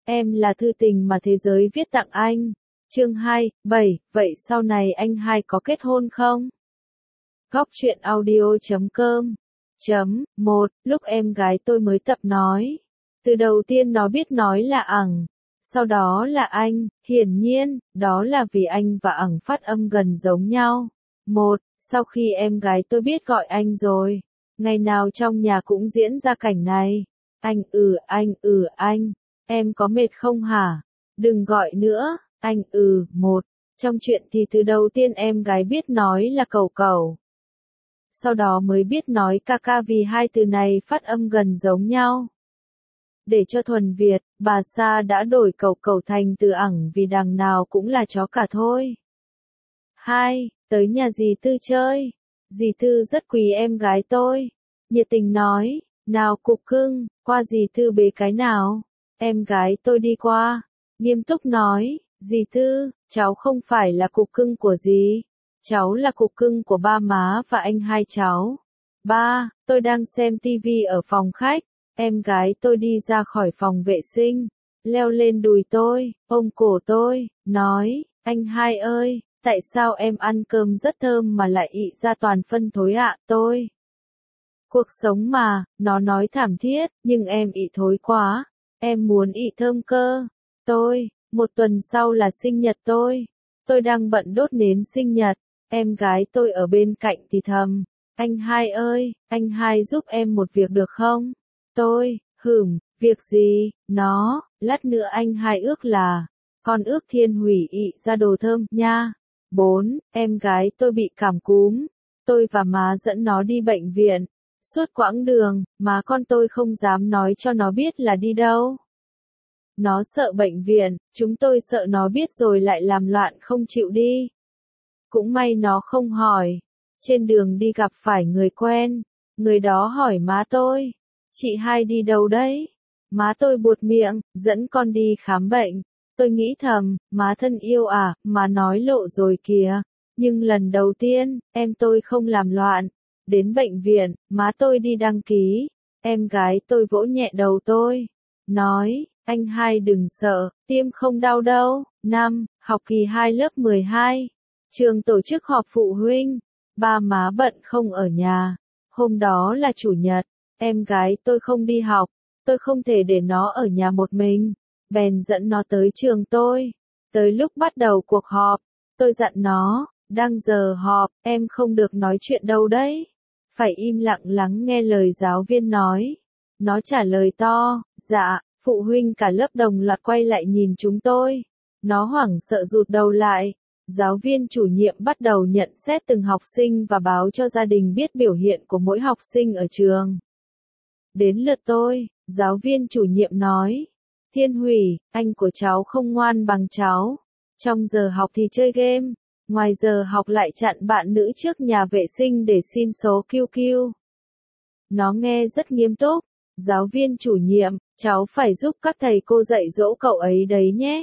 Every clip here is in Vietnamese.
Em là thư tình mà thế giới viết tặng anh. Chương 2, 7, vậy sau này anh hai có kết hôn không? Góc truyện audio.com 1. Lúc em gái tôi mới tập nói. Từ đầu tiên nó biết nói là ẳng, sau đó là anh, hiển nhiên, đó là vì anh và ẳng phát âm gần giống nhau. Sau khi em gái tôi biết gọi anh rồi, ngày nào trong nhà cũng diễn ra cảnh này. Anh, em có mệt không hả? Đừng gọi nữa, anh Trong chuyện thì từ đầu tiên em gái biết nói là cẩu cẩu. Sau đó mới biết nói ca ca vì hai từ này phát âm gần giống nhau. Để cho thuần Việt, bà Sa đã đổi cẩu cẩu thành từ ẳng vì đằng nào cũng là chó cả thôi. 2. Tới nhà dì Tư chơi. Dì Tư rất quý em gái tôi. Nhiệt tình nói, nào cục cưng, qua dì Tư bế cái nào. Em gái tôi đi qua. Nghiêm túc nói, dì Tư, cháu không phải là cục cưng của dì. Cháu là cục cưng của ba má và anh hai cháu. Tôi đang xem tivi ở phòng khách. Em gái tôi đi ra khỏi phòng vệ sinh, leo lên đùi tôi, ôm cổ tôi, nói, anh hai ơi, tại sao em ăn cơm rất thơm mà lại ị ra toàn phân thối ạ? Cuộc sống mà, nó nói thảm thiết, nhưng em ị thối quá, em muốn ị thơm cơ. Một tuần sau là sinh nhật tôi đang bận đốt nến sinh nhật, em gái tôi ở bên cạnh thì thầm, anh hai ơi, anh hai giúp em một việc được không? Việc gì? Lát nữa anh hai ước là, con ước Thiên Hủy ị ra đồ thơm nha. 4. Em gái tôi bị cảm cúm. Tôi và má dẫn nó đi bệnh viện. Suốt quãng đường, má con tôi không dám nói cho nó biết là đi đâu. Nó sợ bệnh viện, chúng tôi sợ nó biết rồi lại làm loạn không chịu đi. Cũng may nó không hỏi. Trên đường đi gặp phải người quen, người đó hỏi má tôi, chị hai đi đâu đấy? Má tôi buột miệng, dẫn con đi khám bệnh. Tôi nghĩ thầm, má thân yêu à, má nói lộ rồi kìa. Nhưng lần đầu tiên, em tôi không làm loạn. Đến bệnh viện, má tôi đi đăng ký. Em gái tôi vỗ nhẹ đầu tôi. Nói, anh hai đừng sợ, tiêm không đau đâu. 5. Học kỳ 2 lớp 12. Trường tổ chức họp phụ huynh. Ba má bận không ở nhà. Hôm đó là chủ nhật. Em gái tôi không đi học, tôi không thể để nó ở nhà một mình, bèn dẫn nó tới trường tôi. Tới lúc bắt đầu cuộc họp, tôi dặn nó, đang giờ họp, em không được nói chuyện đâu đấy. Phải im lặng lắng nghe lời giáo viên nói. Nó trả lời to, dạ, phụ huynh cả lớp đồng loạt quay lại nhìn chúng tôi. Nó hoảng sợ rụt đầu lại. Giáo viên chủ nhiệm bắt đầu nhận xét từng học sinh và báo cho gia đình biết biểu hiện của mỗi học sinh ở trường. Đến lượt tôi, giáo viên chủ nhiệm nói, Thiên Hủy, anh của cháu không ngoan bằng cháu. Trong giờ học thì chơi game, ngoài giờ học lại chặn bạn nữ trước nhà vệ sinh để xin số QQ. Nó nghe rất nghiêm túc, giáo viên chủ nhiệm, cháu phải giúp các thầy cô dạy dỗ cậu ấy đấy nhé.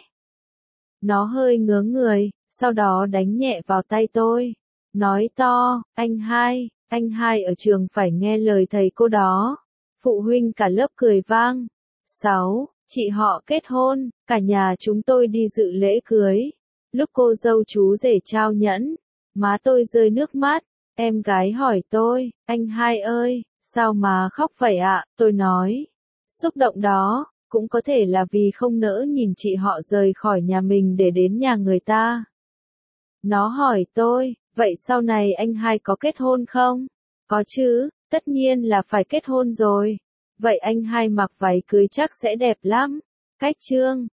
Nó hơi ngớ người, sau đó đánh nhẹ vào tay tôi, nói to, anh hai ở trường phải nghe lời thầy cô đó. Phụ huynh cả lớp cười vang. 6. Chị họ kết hôn, cả nhà chúng tôi đi dự lễ cưới. Lúc cô dâu chú rể trao nhẫn, má tôi rơi nước mắt. Em gái hỏi tôi, anh hai ơi, sao má khóc vậy ạ? Tôi nói, xúc động đó, cũng có thể là vì không nỡ nhìn chị họ rời khỏi nhà mình để đến nhà người ta. Nó hỏi tôi, vậy sau này anh hai có kết hôn không? Có chứ, tất nhiên là phải kết hôn rồi. Vậy anh hai mặc váy cưới chắc sẽ đẹp lắm. Cách chương